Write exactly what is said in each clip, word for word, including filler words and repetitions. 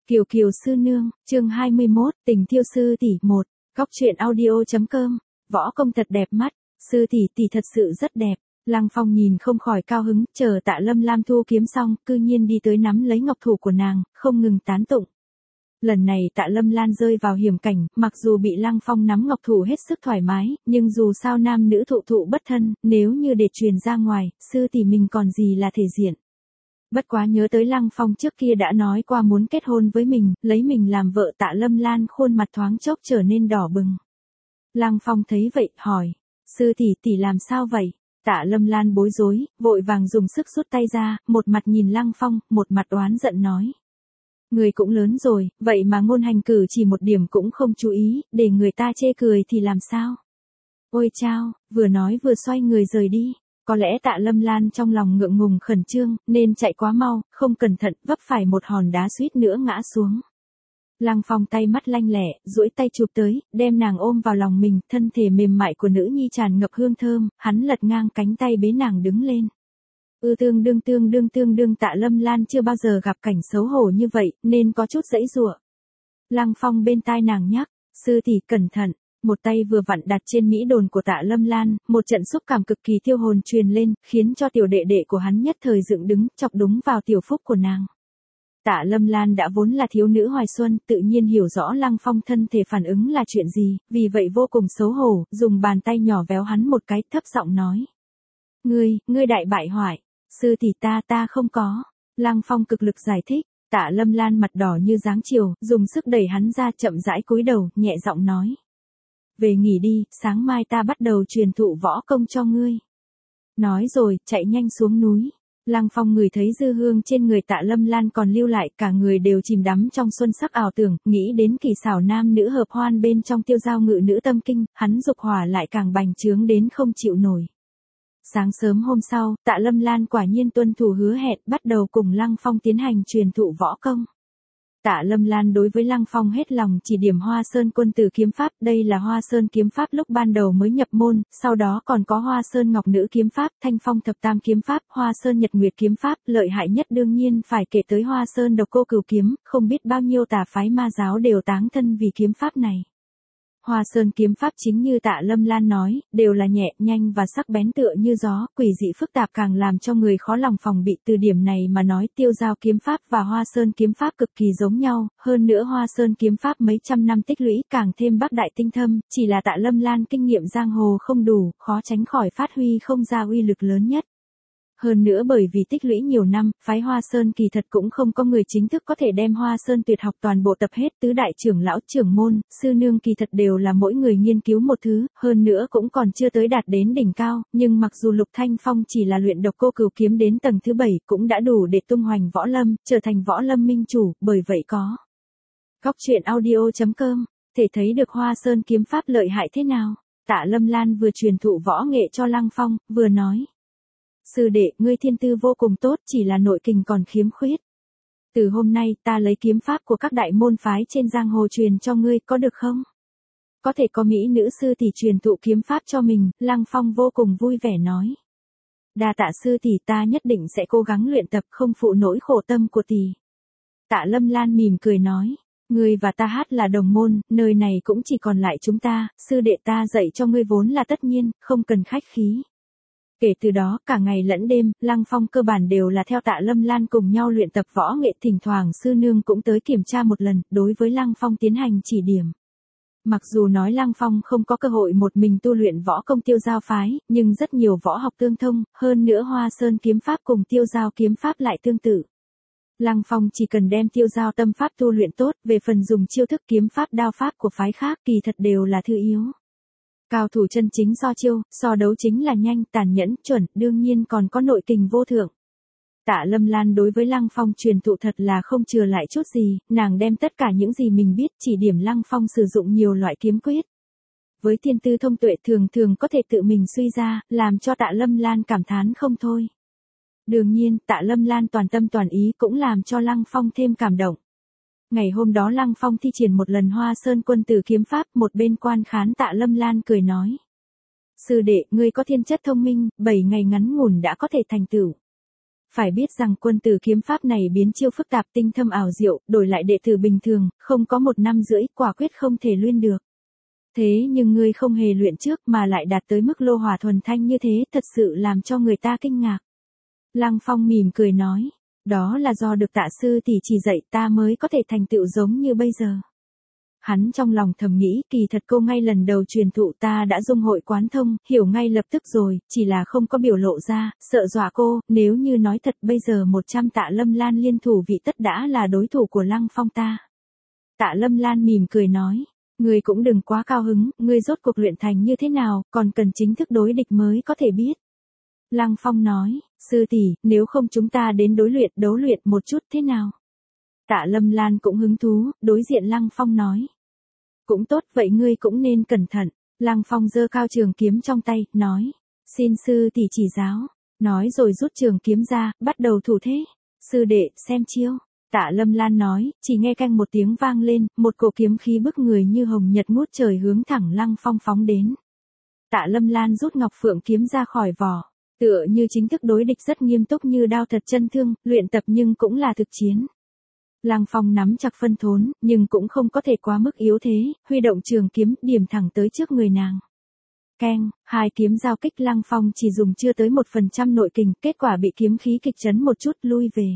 Kiều Kiều sư nương, chương hai mươi mốt, tình thiêu sư tỷ một, góc truyện audio.com, võ công thật đẹp mắt, sư tỷ tỷ thật sự rất đẹp. Lăng Phong nhìn không khỏi cao hứng, chờ Tạ Lâm Lam thu kiếm xong, cư nhiên đi tới nắm lấy ngọc thủ của nàng, không ngừng tán tụng. Lần này Tạ Lâm Lan rơi vào hiểm cảnh, mặc dù bị Lăng Phong nắm ngọc thủ hết sức thoải mái, nhưng dù sao nam nữ thụ thụ bất thân, nếu như để truyền ra ngoài, sư tỷ mình còn gì là thể diện. Bất quá nhớ tới Lăng Phong trước kia đã nói qua muốn kết hôn với mình, lấy mình làm vợ, Tạ Lâm Lan khuôn mặt thoáng chốc trở nên đỏ bừng. Lăng Phong thấy vậy, hỏi, sư tỷ tỷ làm sao vậy? Tạ Lâm Lan bối rối, vội vàng dùng sức rút tay ra, một mặt nhìn Lăng Phong, một mặt oán giận nói. Người cũng lớn rồi, vậy mà ngôn hành cử chỉ một điểm cũng không chú ý, để người ta chê cười thì làm sao? Ôi chao, vừa nói vừa xoay người rời đi. Có lẽ Tạ Lâm Lan trong lòng ngượng ngùng khẩn trương, nên chạy quá mau, không cẩn thận, vấp phải một hòn đá suýt nữa ngã xuống. Lăng Phong tay mắt lanh lẹ, duỗi tay chụp tới, đem nàng ôm vào lòng mình, thân thể mềm mại của nữ nhi tràn ngập hương thơm, hắn lật ngang cánh tay bế nàng đứng lên. Ư tương đương tương đương tương đương Tạ Lâm Lan chưa bao giờ gặp cảnh xấu hổ như vậy, nên có chút giãy giụa. Lăng Phong bên tai nàng nhắc, sư tỷ cẩn thận. Một tay vừa vặn đặt trên mỹ đồn của Tạ Lâm Lan, một trận xúc cảm cực kỳ tiêu hồn truyền lên, khiến cho tiểu đệ đệ của hắn nhất thời dựng đứng, chọc đúng vào tiểu phúc của nàng. Tạ Lâm Lan đã vốn là thiếu nữ hoài xuân, tự nhiên hiểu rõ Lăng Phong thân thể phản ứng là chuyện gì, vì vậy vô cùng xấu hổ, dùng bàn tay nhỏ véo hắn một cái, thấp giọng nói. Ngươi, ngươi đại bại hoại, sư tỷ ta ta không có. Lăng Phong cực lực giải thích, Tạ Lâm Lan mặt đỏ như giáng chiều, dùng sức đẩy hắn ra, chậm rãi cúi đầu, nhẹ giọng nói. Về nghỉ đi, sáng mai ta bắt đầu truyền thụ võ công cho ngươi. Nói rồi, chạy nhanh xuống núi. Lăng Phong ngửi thấy dư hương trên người Tạ Lâm Lan còn lưu lại, cả người đều chìm đắm trong xuân sắc ảo tưởng, nghĩ đến kỳ xảo nam nữ hợp hoan bên trong tiêu giao ngự nữ tâm kinh, hắn dục hỏa lại càng bành trướng đến không chịu nổi. Sáng sớm hôm sau, Tạ Lâm Lan quả nhiên tuân thủ hứa hẹn, bắt đầu cùng Lăng Phong tiến hành truyền thụ võ công. Tạ Lâm Lan đối với Lăng Phong hết lòng chỉ điểm Hoa Sơn Quân Tử kiếm pháp, đây là Hoa Sơn kiếm pháp lúc ban đầu mới nhập môn, sau đó còn có Hoa Sơn Ngọc Nữ kiếm pháp, Thanh Phong Thập Tam kiếm pháp, Hoa Sơn Nhật Nguyệt kiếm pháp, lợi hại nhất đương nhiên phải kể tới Hoa Sơn Độc Cô Cửu kiếm, không biết bao nhiêu tà phái ma giáo đều táng thân vì kiếm pháp này. Hoa Sơn kiếm pháp chính như Tạ Lâm Lan nói, đều là nhẹ, nhanh và sắc bén tựa như gió, quỷ dị phức tạp càng làm cho người khó lòng phòng bị. Từ điểm này mà nói tiêu giao kiếm pháp và Hoa Sơn kiếm pháp cực kỳ giống nhau, hơn nữa Hoa Sơn kiếm pháp mấy trăm năm tích lũy càng thêm bác đại tinh thâm, chỉ là Tạ Lâm Lan kinh nghiệm giang hồ không đủ, khó tránh khỏi phát huy không ra uy lực lớn nhất. Hơn nữa bởi vì tích lũy nhiều năm, phái Hoa Sơn kỳ thật cũng không có người chính thức có thể đem Hoa Sơn tuyệt học toàn bộ tập hết, tứ đại trưởng lão trưởng môn, sư nương kỳ thật đều là mỗi người nghiên cứu một thứ, hơn nữa cũng còn chưa tới đạt đến đỉnh cao, nhưng mặc dù Lục Thanh Phong chỉ là luyện Độc Cô Cửu kiếm đến tầng thứ bảy cũng đã đủ để tung hoành võ lâm, trở thành võ lâm minh chủ, bởi vậy có. Góc truyện audio.com, thể thấy được Hoa Sơn kiếm pháp lợi hại thế nào. Tạ Lâm Lan vừa truyền thụ võ nghệ cho Lăng Phong, vừa nói. Sư đệ, ngươi thiên tư vô cùng tốt, chỉ là nội kình còn khiếm khuyết. Từ hôm nay ta lấy kiếm pháp của các đại môn phái trên giang hồ truyền cho ngươi, có được không? Có thể có mỹ nữ sư tỷ truyền thụ kiếm pháp cho mình, Lăng Phong vô cùng vui vẻ nói. Đa tạ sư tỷ, ta nhất định sẽ cố gắng luyện tập, không phụ nỗi khổ tâm của tỷ. Tạ Lâm Lan mỉm cười nói. Ngươi và ta hát là đồng môn, nơi này cũng chỉ còn lại chúng ta, sư đệ ta dạy cho ngươi vốn là tất nhiên, không cần khách khí. Kể từ đó, cả ngày lẫn đêm, Lăng Phong cơ bản đều là theo Tạ Lâm Lan cùng nhau luyện tập võ nghệ, thỉnh thoảng sư nương cũng tới kiểm tra một lần, đối với Lăng Phong tiến hành chỉ điểm. Mặc dù nói Lăng Phong không có cơ hội một mình tu luyện võ công tiêu giao phái, nhưng rất nhiều võ học tương thông, hơn nữa Hoa Sơn kiếm pháp cùng tiêu giao kiếm pháp lại tương tự. Lăng Phong chỉ cần đem tiêu giao tâm pháp tu luyện tốt, về phần dùng chiêu thức kiếm pháp đao pháp của phái khác kỳ thật đều là thứ yếu. Cao thủ chân chính so chiêu, so đấu chính là nhanh, tàn nhẫn, chuẩn, đương nhiên còn có nội kình vô thượng. Tạ Lâm Lan đối với Lăng Phong truyền thụ thật là không chừa lại chút gì, nàng đem tất cả những gì mình biết chỉ điểm Lăng Phong sử dụng nhiều loại kiếm quyết. Với thiên tư thông tuệ thường thường có thể tự mình suy ra, làm cho Tạ Lâm Lan cảm thán không thôi. Đương nhiên, Tạ Lâm Lan toàn tâm toàn ý cũng làm cho Lăng Phong thêm cảm động. Ngày hôm đó Lăng Phong thi triển một lần Hoa Sơn Quân Tử kiếm pháp, một bên quan khán Tạ Lâm Lan cười nói. Sư đệ, ngươi có thiên chất thông minh, bảy ngày ngắn ngủn đã có thể thành tựu. Phải biết rằng quân tử kiếm pháp này biến chiêu phức tạp tinh thâm ảo diệu, đổi lại đệ tử bình thường, không có một năm rưỡi, quả quyết không thể luyện được. Thế nhưng ngươi không hề luyện trước mà lại đạt tới mức lô hỏa thuần thanh như thế, thật sự làm cho người ta kinh ngạc. Lăng Phong mỉm cười nói, đó là do được Tạ sư tỷ chỉ dạy ta mới có thể thành tựu giống như bây giờ. Hắn trong lòng thầm nghĩ, kỳ thật cô ngay lần đầu truyền thụ ta đã dung hội quán thông, hiểu ngay lập tức rồi, chỉ là không có biểu lộ ra, sợ dọa cô, nếu như nói thật bây giờ một trăm Tạ Lâm Lan liên thủ vị tất đã là đối thủ của Lăng Phong ta. Tạ Lâm Lan mỉm cười nói, ngươi cũng đừng quá cao hứng, ngươi rốt cuộc luyện thành như thế nào, còn cần chính thức đối địch mới có thể biết. Lăng Phong nói, sư tỷ, nếu không chúng ta đến đối luyện, đấu luyện một chút thế nào? Tạ Lâm Lan cũng hứng thú, đối diện Lăng Phong nói. Cũng tốt, vậy ngươi cũng nên cẩn thận. Lăng Phong giơ cao trường kiếm trong tay, nói, xin sư tỷ chỉ giáo. Nói rồi rút trường kiếm ra, bắt đầu thủ thế. Sư đệ, xem chiêu. Tạ Lâm Lan nói, chỉ nghe canh một tiếng vang lên, một cổ kiếm khí bức người như hồng nhật ngút trời hướng thẳng Lăng Phong phóng đến. Tạ Lâm Lan rút ngọc phượng kiếm ra khỏi vỏ. Tựa như chính thức đối địch rất nghiêm túc như đao thật chân thương, luyện tập nhưng cũng là thực chiến. Lăng Phong nắm chặt phân thốn, nhưng cũng không có thể quá mức yếu thế, huy động trường kiếm, điểm thẳng tới trước người nàng. Keng, hai kiếm giao kích Lăng Phong chỉ dùng chưa tới một phần trăm nội kình, kết quả bị kiếm khí kịch chấn một chút lui về.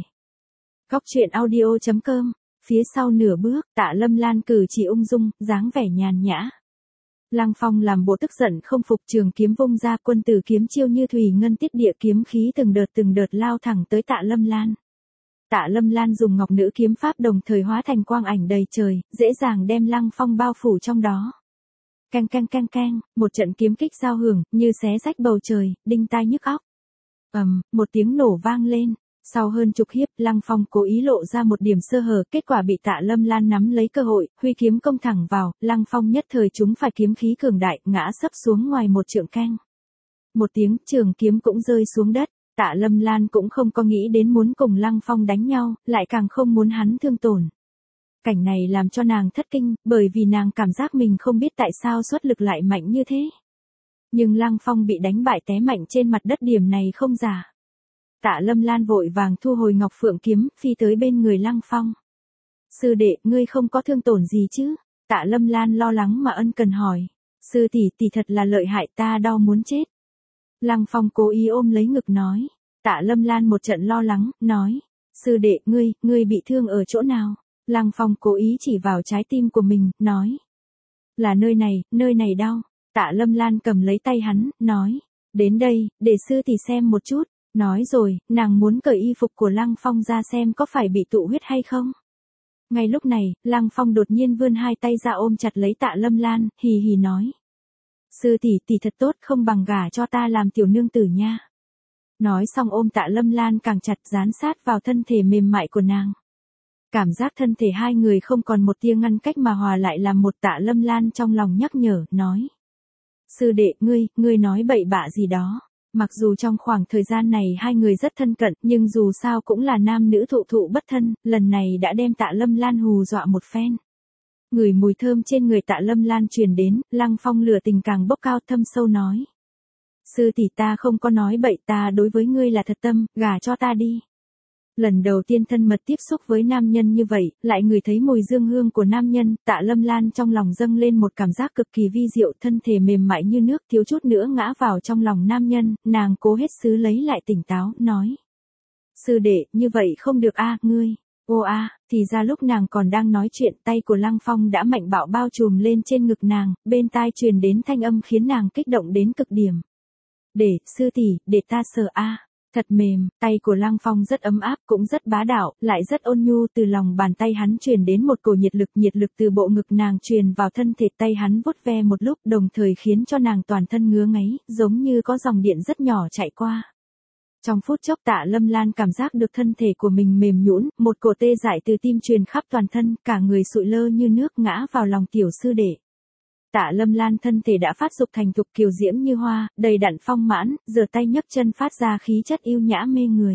Góc truyện audio chấm com, phía sau nửa bước, Tạ Lâm Lan cử chỉ ung dung, dáng vẻ nhàn nhã. Lăng Phong làm bộ tức giận không phục, trường kiếm vung ra, quân tử kiếm chiêu như thủy ngân tiết địa, kiếm khí từng đợt từng đợt lao thẳng tới Tạ Lâm Lan. Tạ Lâm Lan dùng ngọc nữ kiếm pháp đồng thời hóa thành quang ảnh đầy trời, dễ dàng đem Lăng Phong bao phủ trong đó. Keng keng keng keng, một trận kiếm kích giao hưởng, như xé rách bầu trời, đinh tai nhức óc. Ầm, một tiếng nổ vang lên. Sau hơn chục hiệp, Lăng Phong cố ý lộ ra một điểm sơ hở, kết quả bị Tạ Lâm Lan nắm lấy cơ hội, huy kiếm công thẳng vào, Lăng Phong nhất thời trúng phải kiếm khí cường đại, ngã sấp xuống ngoài một trượng keng. Một tiếng, trường kiếm cũng rơi xuống đất. Tạ Lâm Lan cũng không có nghĩ đến muốn cùng Lăng Phong đánh nhau, lại càng không muốn hắn thương tổn. Cảnh này làm cho nàng thất kinh, bởi vì nàng cảm giác mình không biết tại sao xuất lực lại mạnh như thế. Nhưng Lăng Phong bị đánh bại té mạnh trên mặt đất, điểm này không giả. Tạ Lâm Lan vội vàng thu hồi ngọc phượng kiếm, phi tới bên người Lăng Phong. Sư đệ, ngươi không có thương tổn gì chứ? Tạ Lâm Lan lo lắng mà ân cần hỏi. Sư tỷ tỷ thật là lợi hại, ta đau muốn chết. Lăng Phong cố ý ôm lấy ngực nói. Tạ Lâm Lan một trận lo lắng, nói. Sư đệ, ngươi, ngươi bị thương ở chỗ nào? Lăng Phong cố ý chỉ vào trái tim của mình, nói. Là nơi này, nơi này đau. Tạ Lâm Lan cầm lấy tay hắn, nói. Đến đây, để sư tỷ xem một chút. Nói rồi, nàng muốn cởi y phục của Lăng Phong ra xem có phải bị tụ huyết hay không. Ngay lúc này, Lăng Phong đột nhiên vươn hai tay ra ôm chặt lấy Tạ Lâm Lan, hì hì nói. Sư tỷ tỷ thật tốt, không bằng gả cho ta làm tiểu nương tử nha. Nói xong ôm Tạ Lâm Lan càng chặt, dán sát vào thân thể mềm mại của nàng. Cảm giác thân thể hai người không còn một tia ngăn cách mà hòa lại làm một. Tạ Lâm Lan trong lòng nhắc nhở, nói. Sư đệ, ngươi, ngươi nói bậy bạ gì đó. Mặc dù trong khoảng thời gian này hai người rất thân cận, nhưng dù sao cũng là nam nữ thụ thụ bất thân, lần này đã đem Tạ Lâm Lan hù dọa một phen. Ngửi mùi thơm trên người Tạ Lâm Lan truyền đến, Lăng Phong lửa tình càng bốc cao, thâm sâu nói. Sư tỷ, ta không có nói bậy, ta đối với ngươi là thật tâm, gả cho ta đi. Lần đầu tiên thân mật tiếp xúc với nam nhân như vậy, lại ngửi thấy mùi dương hương của nam nhân, Tạ Lâm Lan trong lòng dâng lên một cảm giác cực kỳ vi diệu, thân thể mềm mại như nước, thiếu chút nữa ngã vào trong lòng nam nhân, nàng cố hết sức lấy lại tỉnh táo, nói. Sư đệ, như vậy không được a, ngươi. Ô a, thì ra lúc nàng còn đang nói chuyện, tay của Lăng Phong đã mạnh bạo bao trùm lên trên ngực nàng, bên tai truyền đến thanh âm khiến nàng kích động đến cực điểm. Để, sư tỷ, để ta sờ a. Thật mềm, tay của Lăng Phong rất ấm áp, cũng rất bá đạo, lại rất ôn nhu, từ lòng bàn tay hắn truyền đến một cổ nhiệt lực, nhiệt lực từ bộ ngực nàng truyền vào thân thể, tay hắn vuốt ve một lúc, đồng thời khiến cho nàng toàn thân ngứa ngáy, giống như có dòng điện rất nhỏ chạy qua. Trong phút chốc Tạ Lâm Lan cảm giác được thân thể của mình mềm nhũn, một cổ tê dại từ tim truyền khắp toàn thân, cả người sụi lơ như nước ngã vào lòng tiểu sư đệ. Tạ Lâm Lan thân thể đã phát dục thành thục kiều diễm như hoa, đầy đặn phong mãn, giơ tay nhấc chân phát ra khí chất yêu nhã mê người.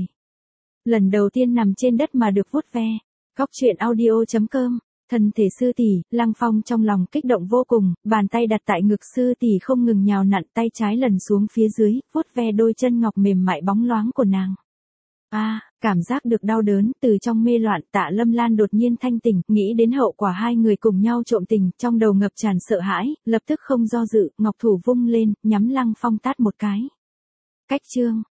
Lần đầu tiên nằm trên đất mà được vuốt ve. Góc truyện audio chấm com, thân thể sư tỷ, Lăng Phong trong lòng kích động vô cùng, bàn tay đặt tại ngực sư tỷ không ngừng nhào nặn, tay trái lần xuống phía dưới, vuốt ve đôi chân ngọc mềm mại bóng loáng của nàng. A, cảm giác được đau đớn, từ trong mê loạn Tạ Lâm Lan đột nhiên thanh tỉnh, nghĩ đến hậu quả hai người cùng nhau trộm tình, trong đầu ngập tràn sợ hãi, lập tức không do dự, ngọc thủ vung lên, nhắm Lăng Phong tát một cái. Cách chương